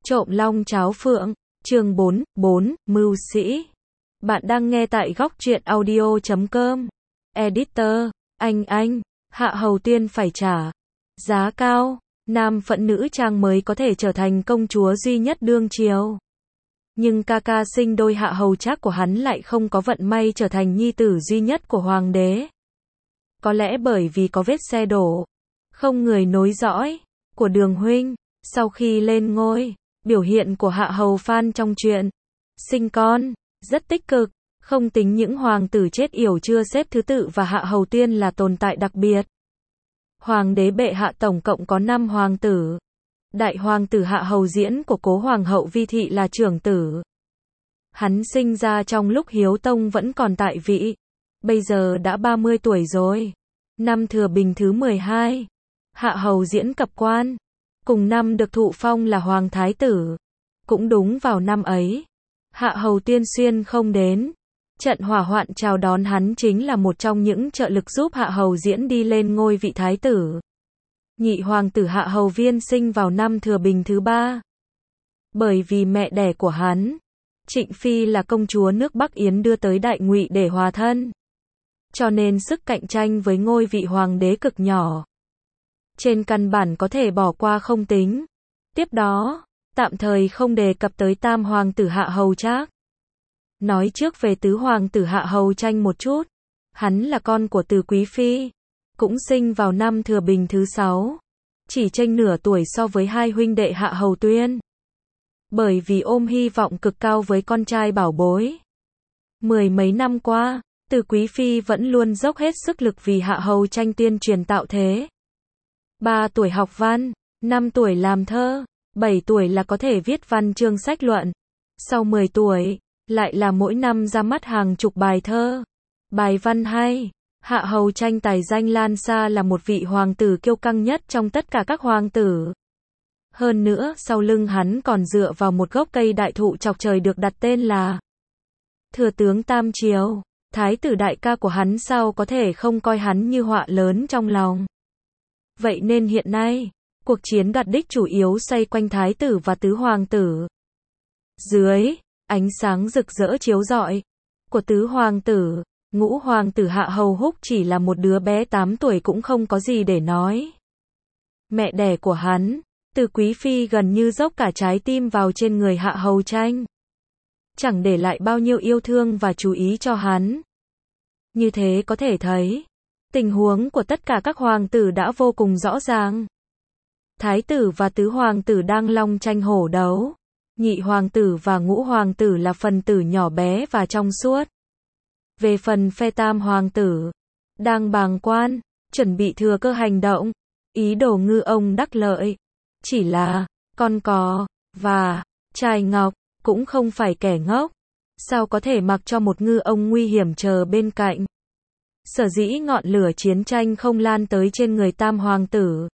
Trộm long cháo phượng, chương 4, mưu sĩ. Bạn đang nghe tại góc truyện audio.com. Editor, anh, Hạ Hầu Tiên phải trả giá cao, nam phận nữ trang mới có thể trở thành công chúa duy nhất đương triều. Nhưng ca ca sinh đôi Hạ Hầu Trác của hắn lại không có vận may trở thành nhi tử duy nhất của hoàng đế. Có lẽ bởi vì có vết xe đổ, không người nối dõi, của Đường huynh. Sau khi lên ngôi, biểu hiện của Hạ Hầu Phan trong chuyện sinh con rất tích cực, không tính những hoàng tử chết yểu chưa xếp thứ tự và Hạ Hầu Tiên là tồn tại đặc biệt. Hoàng đế bệ hạ tổng cộng có 5 hoàng tử. Đại hoàng tử Hạ Hầu Diễn của cố hoàng hậu Vi Thị là trưởng tử. Hắn sinh ra trong lúc Hiếu Tông vẫn còn tại vị, bây giờ đã 30 tuổi rồi. Năm Thừa Bình thứ 12, Hạ Hầu Diễn cập quan. Cùng năm được thụ phong là Hoàng Thái Tử. Cũng đúng vào năm ấy, Hạ Hầu Tiên xuyên không đến. Trận hỏa hoạn chào đón hắn chính là một trong những trợ lực giúp Hạ Hầu Diễn đi lên ngôi vị Thái Tử. Nhị hoàng tử Hạ Hầu Viên sinh vào năm Thừa Bình thứ 3. Bởi vì mẹ đẻ của hắn, Trịnh Phi là công chúa nước Bắc Yến đưa tới Đại Ngụy để hòa thân. Cho nên sức cạnh tranh với ngôi vị hoàng đế cực nhỏ. Trên căn bản có thể bỏ qua không tính. Tiếp đó, tạm thời không đề cập tới tam hoàng tử Hạ Hầu Trác. Nói trước về tứ hoàng tử Hạ Hầu Tranh một chút. Hắn là con của Từ Quý Phi, cũng sinh vào năm Thừa Bình thứ 6. Chỉ chênh nửa tuổi so với hai huynh đệ Hạ Hầu Tuyên. Bởi vì ôm hy vọng cực cao với con trai bảo bối. Mười mấy năm qua, Từ Quý Phi vẫn luôn dốc hết sức lực vì Hạ Hầu Tranh tuyên truyền tạo thế. 3 tuổi học văn, 5 tuổi làm thơ, 7 tuổi là có thể viết văn chương sách luận. Sau 10 tuổi, lại là mỗi năm ra mắt hàng chục bài thơ, bài văn hay. Hạ Hầu Tranh tài danh lan xa là một vị hoàng tử kiêu căng nhất trong tất cả các hoàng tử. Hơn nữa, sau lưng hắn còn dựa vào một gốc cây đại thụ chọc trời được đặt tên là Thừa tướng Tam Triều. Thái tử đại ca của hắn sao có thể không coi hắn như họa lớn trong lòng. Vậy nên hiện nay, cuộc chiến đoạt đích chủ yếu xoay quanh thái tử và tứ hoàng tử. Dưới ánh sáng rực rỡ chiếu rọi của tứ hoàng tử, ngũ hoàng tử Hạ Hầu Húc chỉ là một đứa bé 8 tuổi cũng không có gì để nói. Mẹ đẻ của hắn, Từ Quý Phi gần như dốc cả trái tim vào trên người Hạ Hầu Tranh. Chẳng để lại bao nhiêu yêu thương và chú ý cho hắn. Như thế có thể thấy, tình huống của tất cả các hoàng tử đã vô cùng rõ ràng. Thái tử và tứ hoàng tử đang long tranh hổ đấu. Nhị hoàng tử và ngũ hoàng tử là phần tử nhỏ bé và trong suốt. Về phần phe tam hoàng tử, đang bàng quan, chuẩn bị thừa cơ hành động, ý đồ ngư ông đắc lợi. Chỉ là, con cò, và trai ngọc, cũng không phải kẻ ngốc. Sao có thể mặc cho một ngư ông nguy hiểm chờ bên cạnh. Sở dĩ ngọn lửa chiến tranh không lan tới trên người tam hoàng tử.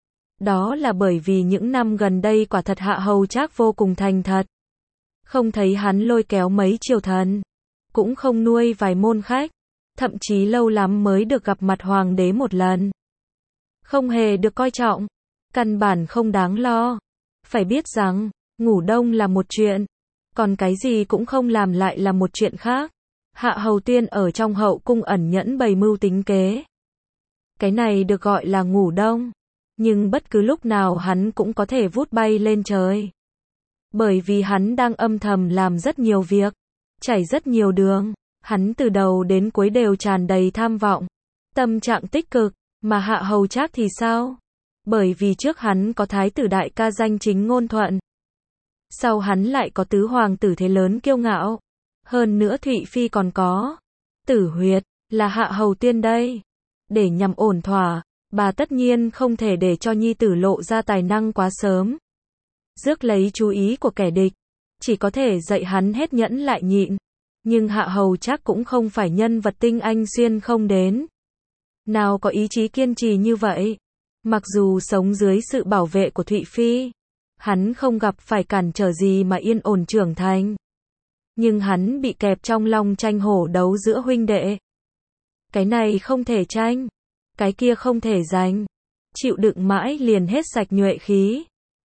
Đó là bởi vì những năm gần đây quả thật Hạ Hầu Trác vô cùng thành thật. Không thấy hắn lôi kéo mấy triều thần. Cũng không nuôi vài môn khách. Thậm chí lâu lắm mới được gặp mặt hoàng đế một lần. Không hề được coi trọng. Căn bản không đáng lo. Phải biết rằng, ngủ đông là một chuyện. Còn cái gì cũng không làm lại là một chuyện khác. Hạ Hầu Tuyên ở trong hậu cung ẩn nhẫn bày mưu tính kế. Cái này được gọi là ngủ đông. Nhưng bất cứ lúc nào hắn cũng có thể vút bay lên trời. Bởi vì hắn đang âm thầm làm rất nhiều việc. Chảy rất nhiều đường. Hắn từ đầu đến cuối đều tràn đầy tham vọng. Tâm trạng tích cực. Mà Hạ Hầu Trác thì sao? Bởi vì trước hắn có thái tử đại ca danh chính ngôn thuận. Sau hắn lại có tứ hoàng tử thế lớn kiêu ngạo. Hơn nữa Thụy Phi còn có Tử Huyệt, là Hạ Hầu Tiên đây. Để nhằm ổn thỏa, bà tất nhiên không thể để cho nhi tử lộ ra tài năng quá sớm. Rước lấy chú ý của kẻ địch, chỉ có thể dạy hắn hết nhẫn lại nhịn. Nhưng Hạ Hầu Trác cũng không phải nhân vật tinh anh xuyên không đến. Nào có ý chí kiên trì như vậy. Mặc dù sống dưới sự bảo vệ của Thụy Phi, hắn không gặp phải cản trở gì mà yên ổn trưởng thành. Nhưng hắn bị kẹp trong long tranh hổ đấu giữa huynh đệ. Cái này không thể tranh, cái kia không thể giành. Chịu đựng mãi liền hết sạch nhuệ khí.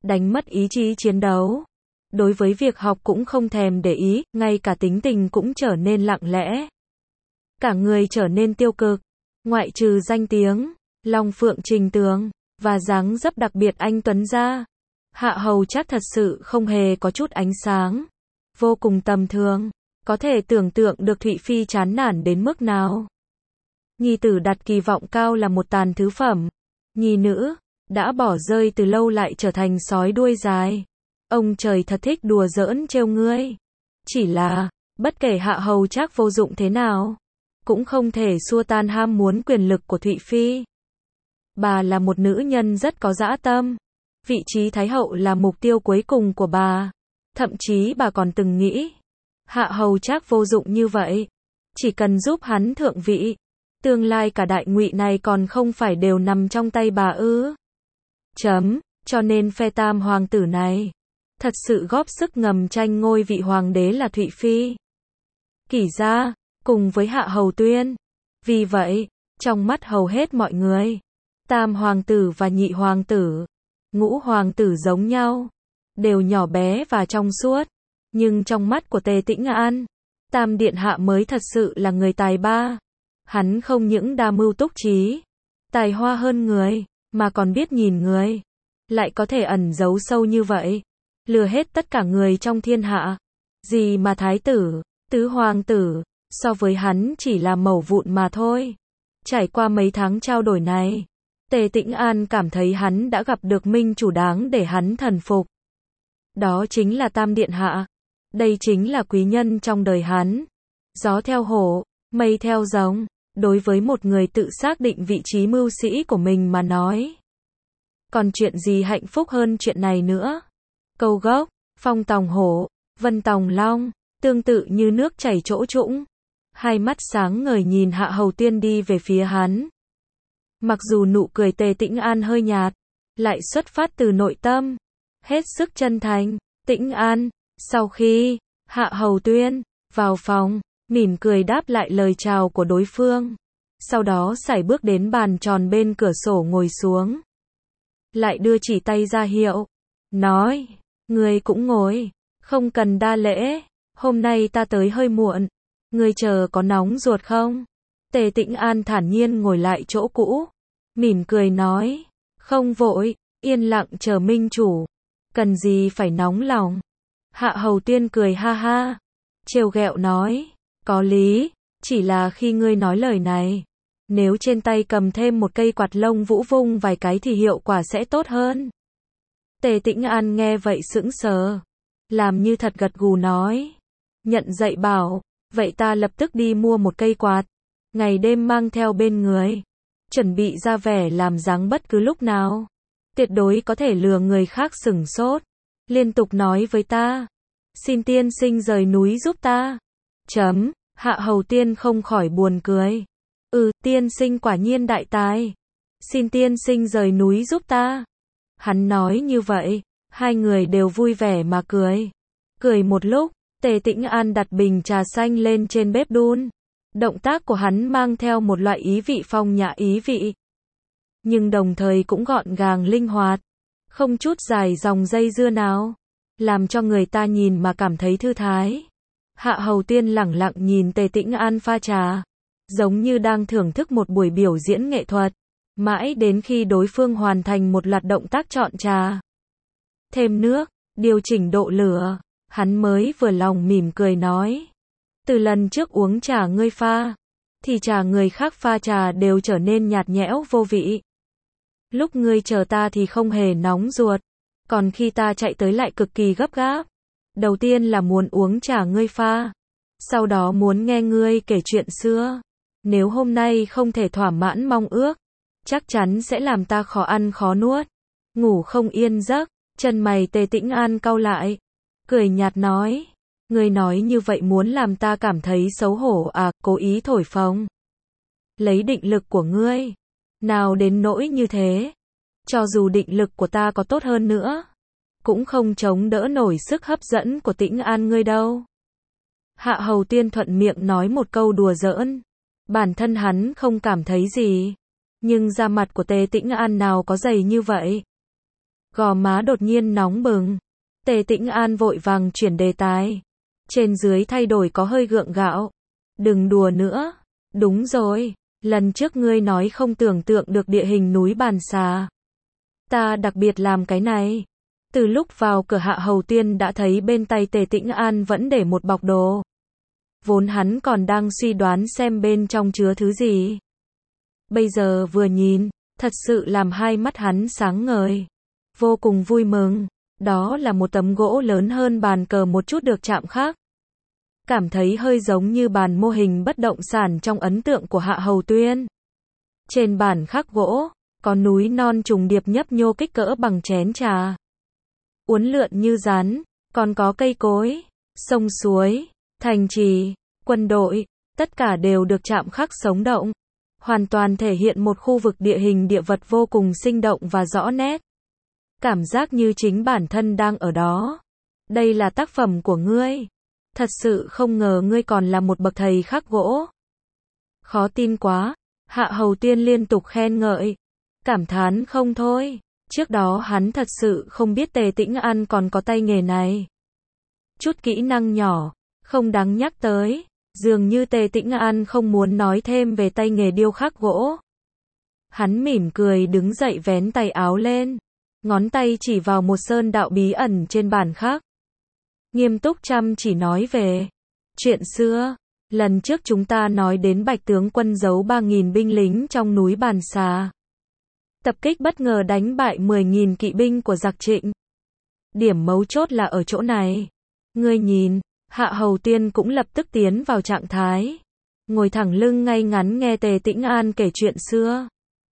đánh mất ý chí chiến đấu. Đối với việc học cũng không thèm để ý, ngay cả tính tình cũng trở nên lặng lẽ. Cả người trở nên tiêu cực, ngoại trừ danh tiếng, Long Phượng Trình Tường, và dáng dấp đặc biệt anh tuấn ra. Hạ Hầu Trác thật sự không hề có chút ánh sáng. Vô cùng tầm thường, có thể tưởng tượng được Thụy Phi chán nản đến mức nào. Nhi tử đặt kỳ vọng cao là một tàn thứ phẩm. Nhi nữ, đã bỏ rơi từ lâu lại trở thành sói đuôi dài. Ông trời thật thích đùa giỡn trêu ngươi. Chỉ là, bất kể Hạ Hầu Trác vô dụng thế nào, cũng không thể xua tan ham muốn quyền lực của Thụy Phi. Bà là một nữ nhân rất có dã tâm. Vị trí Thái hậu là mục tiêu cuối cùng của bà. Thậm chí bà còn từng nghĩ, Hạ Hầu Trác vô dụng như vậy, chỉ cần giúp hắn thượng vị, tương lai cả đại ngụy này còn không phải đều nằm trong tay bà ư. Cho nên phe tam hoàng tử này, thật sự góp sức ngầm tranh ngôi vị hoàng đế là Thụy Phi. Kỷ gia, cùng với Hạ Hầu Tuyên. Vì vậy, trong mắt hầu hết mọi người, tam hoàng tử và nhị hoàng tử, ngũ hoàng tử giống nhau, đều nhỏ bé và trong suốt. Nhưng trong mắt của Tề Tĩnh An, tam điện hạ mới thật sự là người tài ba. Hắn không những đa mưu túc trí, tài hoa hơn người, mà còn biết nhìn người. Lại có thể ẩn giấu sâu như vậy, lừa hết tất cả người trong thiên hạ. Gì mà thái tử, tứ hoàng tử, so với hắn chỉ là mẩu vụn mà thôi. Trải qua mấy tháng trao đổi này, Tề Tĩnh An cảm thấy hắn đã gặp được minh chủ đáng để hắn thần phục. Đó chính là tam điện hạ. Đây chính là quý nhân trong đời hắn. Gió theo hổ, mây theo rồng. Đối với một người tự xác định vị trí mưu sĩ của mình mà nói, còn chuyện gì hạnh phúc hơn chuyện này nữa. Câu gốc, phong tòng hổ, vân tòng long, tương tự như nước chảy chỗ trũng. Hai mắt sáng ngời nhìn Hạ Hầu Tuyên đi về phía hắn. Mặc dù nụ cười Tề Tĩnh An hơi nhạt, lại xuất phát từ nội tâm, hết sức chân thành. Tĩnh An, sau khi Hạ Hầu Tuyên vào phòng, mỉm cười đáp lại lời chào của đối phương. Sau đó sải bước đến bàn tròn bên cửa sổ ngồi xuống. Lại đưa chỉ tay ra hiệu. Nói, ngươi cũng ngồi, không cần đa lễ. Hôm nay ta tới hơi muộn. Ngươi chờ có nóng ruột không? Tề Tĩnh An thản nhiên ngồi lại chỗ cũ. Mỉm cười nói, không vội, yên lặng chờ minh chủ. Cần gì phải nóng lòng. Hạ Hầu Tuyên cười ha ha, trêu ghẹo nói, có lý, chỉ là khi ngươi nói lời này, nếu trên tay cầm thêm một cây quạt lông vũ vung vài cái thì hiệu quả sẽ tốt hơn. Tề Tĩnh An nghe vậy sững sờ, làm như thật gật gù nói, nhận dạy bảo, vậy ta lập tức đi mua một cây quạt, ngày đêm mang theo bên người, chuẩn bị ra vẻ làm dáng bất cứ lúc nào, tuyệt đối có thể lừa người khác sửng sốt, liên tục nói với ta, xin tiên sinh rời núi giúp ta. Hạ Hầu Tuyên không khỏi buồn cười. Tiên sinh quả nhiên đại tài. Xin tiên sinh rời núi giúp ta. Hắn nói như vậy, hai người đều vui vẻ mà cười. Cười một lúc, Tề Tĩnh An đặt bình trà xanh lên trên bếp đun. Động tác của hắn mang theo một loại ý vị phong nhã ý vị, nhưng đồng thời cũng gọn gàng linh hoạt, không chút dài dòng dây dưa nào, làm cho người ta nhìn mà cảm thấy thư thái. Hạ Hầu Tuyên lẳng lặng nhìn Tề Tĩnh An pha trà, giống như đang thưởng thức một buổi biểu diễn nghệ thuật, mãi đến khi đối phương hoàn thành một loạt động tác chọn trà, thêm nước, điều chỉnh độ lửa, hắn mới vừa lòng mỉm cười nói, từ lần trước uống trà ngươi pha, thì trà người khác pha trà đều trở nên nhạt nhẽo vô vị. Lúc ngươi chờ ta thì không hề nóng ruột, còn khi ta chạy tới lại cực kỳ gấp gáp. Đầu tiên là muốn uống trà ngươi pha, sau đó muốn nghe ngươi kể chuyện xưa. Nếu hôm nay không thể thỏa mãn mong ước, chắc chắn sẽ làm ta khó ăn khó nuốt, ngủ không yên giấc. Chân mày Tề Tĩnh An cau lại, cười nhạt nói, ngươi nói như vậy muốn làm ta cảm thấy xấu hổ à, cố ý thổi phồng. Lấy định lực của ngươi, nào đến nỗi như thế. Cho dù định lực của ta có tốt hơn nữa, cũng không chống đỡ nổi sức hấp dẫn của Tĩnh An ngươi đâu. Hạ Hầu Tuyên thuận miệng nói một câu đùa giỡn. Bản thân hắn không cảm thấy gì, nhưng da mặt của Tề Tĩnh An nào có dày như vậy. Gò má đột nhiên nóng bừng. Tề Tĩnh An vội vàng chuyển đề tài. Trên dưới thay đổi có hơi gượng gạo. Đừng đùa nữa. Đúng rồi, lần trước ngươi nói không tưởng tượng được địa hình núi Bàn Xà. Ta đặc biệt làm cái này. Từ lúc vào cửa Hạ Hầu Tuyên đã thấy bên tay Tề Tĩnh An vẫn để một bọc đồ. Vốn hắn còn đang suy đoán xem bên trong chứa thứ gì. Bây giờ vừa nhìn, thật sự làm hai mắt hắn sáng ngời. Vô cùng vui mừng. Đó là một tấm gỗ lớn hơn bàn cờ một chút được chạm khắc. Cảm thấy hơi giống như bàn mô hình bất động sản trong ấn tượng của Hạ Hầu Tuyên. Trên bàn khắc gỗ, có núi non trùng điệp nhấp nhô kích cỡ bằng chén trà. Uốn lượn như rắn, còn có cây cối, sông suối, thành trì, quân đội, tất cả đều được chạm khắc sống động. Hoàn toàn thể hiện một khu vực địa hình địa vật vô cùng sinh động và rõ nét. Cảm giác như chính bản thân đang ở đó. Đây là tác phẩm của ngươi. Thật sự không ngờ ngươi còn là một bậc thầy khắc gỗ. Khó tin quá. Hạ Hầu Tuyên liên tục khen ngợi. Cảm thán không thôi. Trước đó hắn thật sự không biết Tề Tĩnh An còn có tay nghề này. Chút kỹ năng nhỏ, không đáng nhắc tới. Dường như Tề Tĩnh An không muốn nói thêm về tay nghề điêu khắc gỗ. Hắn mỉm cười đứng dậy vén tay áo lên. Ngón tay chỉ vào một sơn đạo bí ẩn trên bản khắc. Nghiêm túc chăm chỉ nói về chuyện xưa. Lần trước chúng ta nói đến Bạch tướng quân giấu 3.000 binh lính trong núi Bàn Xà. Tập kích bất ngờ đánh bại 10.000 kỵ binh của giặc Trịnh. Điểm mấu chốt là ở chỗ này. Ngươi nhìn, Hạ Hầu Tuyên cũng lập tức tiến vào trạng thái. Ngồi thẳng lưng ngay ngắn nghe Tề Tĩnh An kể chuyện xưa.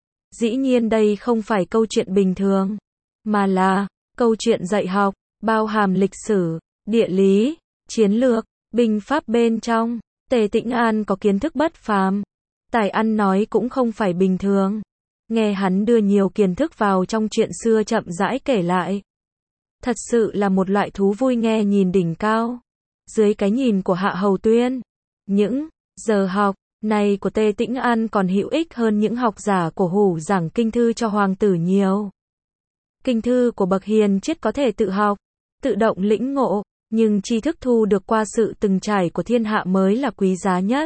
Dĩ nhiên đây không phải câu chuyện bình thường, mà là câu chuyện dạy học, bao hàm lịch sử, địa lý, chiến lược, binh pháp bên trong. Tề Tĩnh An có kiến thức bất phàm, tài ăn nói cũng không phải bình thường. Nghe hắn đưa nhiều kiến thức vào trong chuyện xưa chậm rãi kể lại. Thật sự là một loại thú vui nghe nhìn đỉnh cao. Dưới cái nhìn của Hạ Hầu Tuyên, những giờ học này của Tề Tĩnh An còn hữu ích hơn những học giả cổ hủ giảng kinh thư cho hoàng tử nhiều. Kinh thư của bậc hiền triết có thể tự học, tự động lĩnh ngộ, nhưng tri thức thu được qua sự từng trải của thiên hạ mới là quý giá nhất.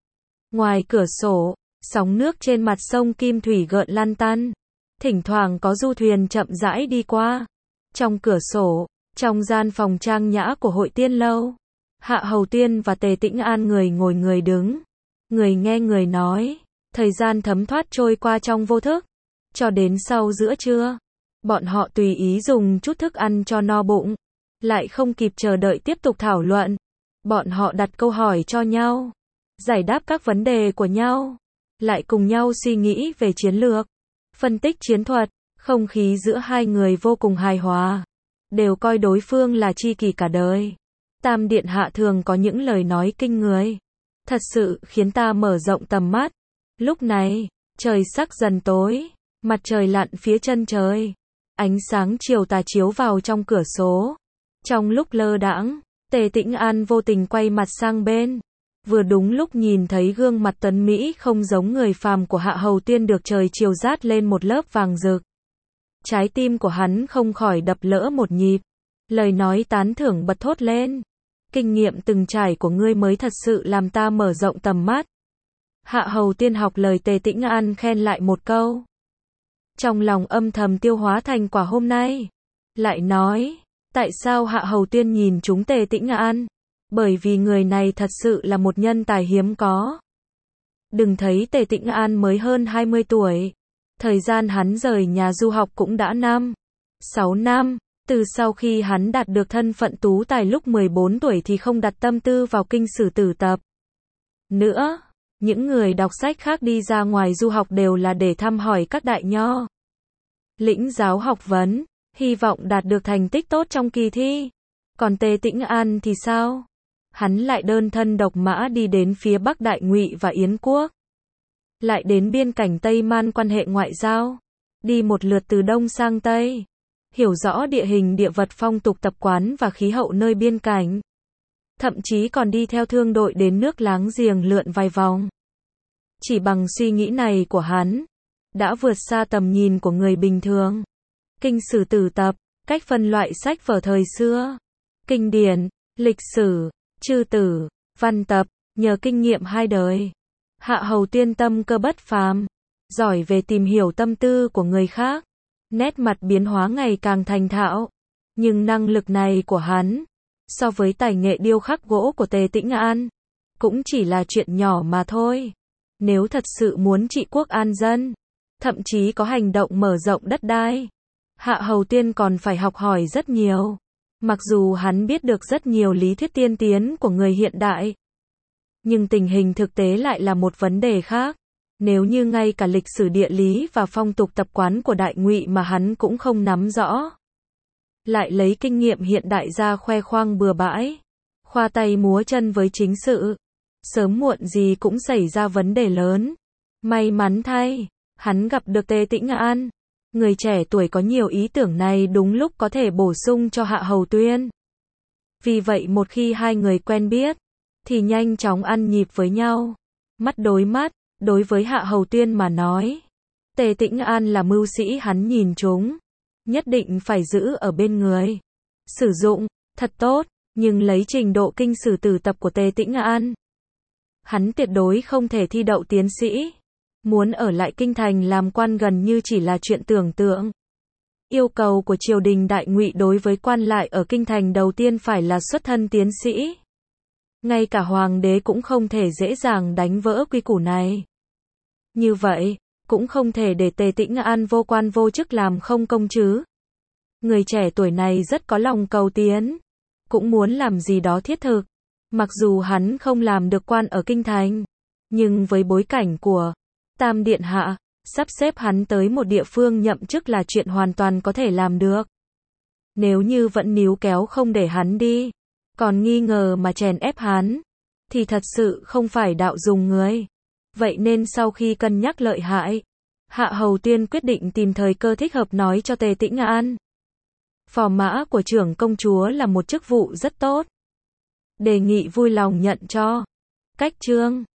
Ngoài cửa sổ, sóng nước trên mặt sông Kim Thủy gợn lăn tăn. Thỉnh thoảng có du thuyền chậm rãi đi qua. Trong cửa sổ, trong gian phòng trang nhã của Hội Tiên Lâu, Hạ Hầu Tuyên và Tề Tĩnh An người ngồi người đứng. Người nghe người nói. Thời gian thấm thoát trôi qua trong vô thức. Cho đến sau giữa trưa, bọn họ tùy ý dùng chút thức ăn cho no bụng. Lại không kịp chờ đợi tiếp tục thảo luận. Bọn họ đặt câu hỏi cho nhau, giải đáp các vấn đề của nhau, lại cùng nhau suy nghĩ về chiến lược, phân tích chiến thuật. Không khí giữa hai người vô cùng hài hòa, đều coi đối phương là tri kỷ cả đời. Tam điện hạ thường có những lời nói kinh người, thật sự khiến ta mở rộng tầm mắt. Lúc này, trời sắc dần tối, mặt trời lặn phía chân trời, ánh sáng chiều tà chiếu vào trong cửa sổ. Trong lúc lơ đãng, Tề Tĩnh An vô tình quay mặt sang bên, vừa đúng lúc nhìn thấy gương mặt tuấn mỹ không giống người phàm của Hạ Hầu Tuyên được trời chiều rát lên một lớp vàng rực. Trái tim của hắn không khỏi đập lỡ một nhịp, lời nói tán thưởng bật thốt lên. Kinh nghiệm từng trải của ngươi mới thật sự làm ta mở rộng tầm mắt. Hạ Hầu Tuyên học lời Tề Tĩnh An khen lại một câu. Trong lòng âm thầm tiêu hóa thành quả hôm nay. Lại nói, tại sao Hạ Hầu Tuyên nhìn chúng Tề Tĩnh An? Bởi vì người này thật sự là một nhân tài hiếm có. Đừng thấy Tề Tĩnh An mới hơn 20 tuổi. Thời gian hắn rời nhà du học cũng đã 6 năm. Từ sau khi hắn đạt được thân phận tú tài lúc 14 tuổi thì không đặt tâm tư vào kinh sử tử tập nữa. Những người đọc sách khác đi ra ngoài du học đều là để thăm hỏi các đại nho, lĩnh giáo học vấn, hy vọng đạt được thành tích tốt trong kỳ thi. Còn Tề Tĩnh An thì sao? Hắn lại đơn thân độc mã đi đến phía Bắc Đại Ngụy và Yến quốc, lại đến biên cảnh Tây Man quan hệ ngoại giao, đi một lượt từ Đông sang Tây, hiểu rõ địa hình địa vật phong tục tập quán và khí hậu nơi biên cảnh. Thậm chí còn đi theo thương đội đến nước láng giềng lượn vài vòng. Chỉ bằng suy nghĩ này của hắn, đã vượt xa tầm nhìn của người bình thường. Kinh sử tử tập, cách phân loại sách vở thời xưa. Kinh điển, lịch sử, chư tử, văn tập, nhờ kinh nghiệm 2 đời. Hạ hầu tuyên tâm cơ bất phàm, giỏi về tìm hiểu tâm tư của người khác. Nét mặt biến hóa ngày càng thành thạo. Nhưng năng lực này của hắn, so với tài nghệ điêu khắc gỗ của Tề Tĩnh An, cũng chỉ là chuyện nhỏ mà thôi. Nếu thật sự muốn trị quốc an dân, thậm chí có hành động mở rộng đất đai, Hạ hầu tuyên còn phải học hỏi rất nhiều. Mặc dù hắn biết được rất nhiều lý thuyết tiên tiến của người hiện đại, nhưng tình hình thực tế lại là một vấn đề khác. Nếu như ngay cả lịch sử địa lý và phong tục tập quán của Đại Ngụy mà hắn cũng không nắm rõ, lại lấy kinh nghiệm hiện đại ra khoe khoang bừa bãi, khoa tay múa chân với chính sự, sớm muộn gì cũng xảy ra vấn đề lớn. May mắn thay, hắn gặp được Tề Tĩnh An. Người trẻ tuổi có nhiều ý tưởng này đúng lúc có thể bổ sung cho Hạ hầu tuyên. Vì vậy một khi hai người quen biết, thì nhanh chóng ăn nhịp với nhau. Mắt đối mắt, đối với Hạ hầu tuyên mà nói, Tề Tĩnh An là mưu sĩ hắn nhìn trúng, nhất định phải giữ ở bên người. Sử dụng, thật tốt, nhưng lấy trình độ kinh sử tử tập của Tề Tĩnh An, hắn tuyệt đối không thể thi đậu tiến sĩ. Muốn ở lại kinh thành làm quan gần như chỉ là chuyện tưởng tượng. Yêu cầu của triều đình Đại Ngụy đối với quan lại ở kinh thành đầu tiên phải là xuất thân tiến sĩ. Ngay cả hoàng đế cũng không thể dễ dàng đánh vỡ quy củ này. Như vậy, cũng không thể để Tề Tĩnh An vô quan vô chức làm không công chứ. Người trẻ tuổi này rất có lòng cầu tiến, cũng muốn làm gì đó thiết thực. Mặc dù hắn không làm được quan ở kinh thành, nhưng với bối cảnh của Tam Điện Hạ, sắp xếp hắn tới một địa phương nhậm chức là chuyện hoàn toàn có thể làm được. Nếu như vẫn níu kéo không để hắn đi, còn nghi ngờ mà chèn ép hắn, thì thật sự không phải đạo dùng người. Vậy nên sau khi cân nhắc lợi hại, Hạ hầu tuyên quyết định tìm thời cơ thích hợp nói cho Tề Tĩnh An. Phò mã của trưởng công chúa là một chức vụ rất tốt. Đề nghị vui lòng nhận cho. Cách chương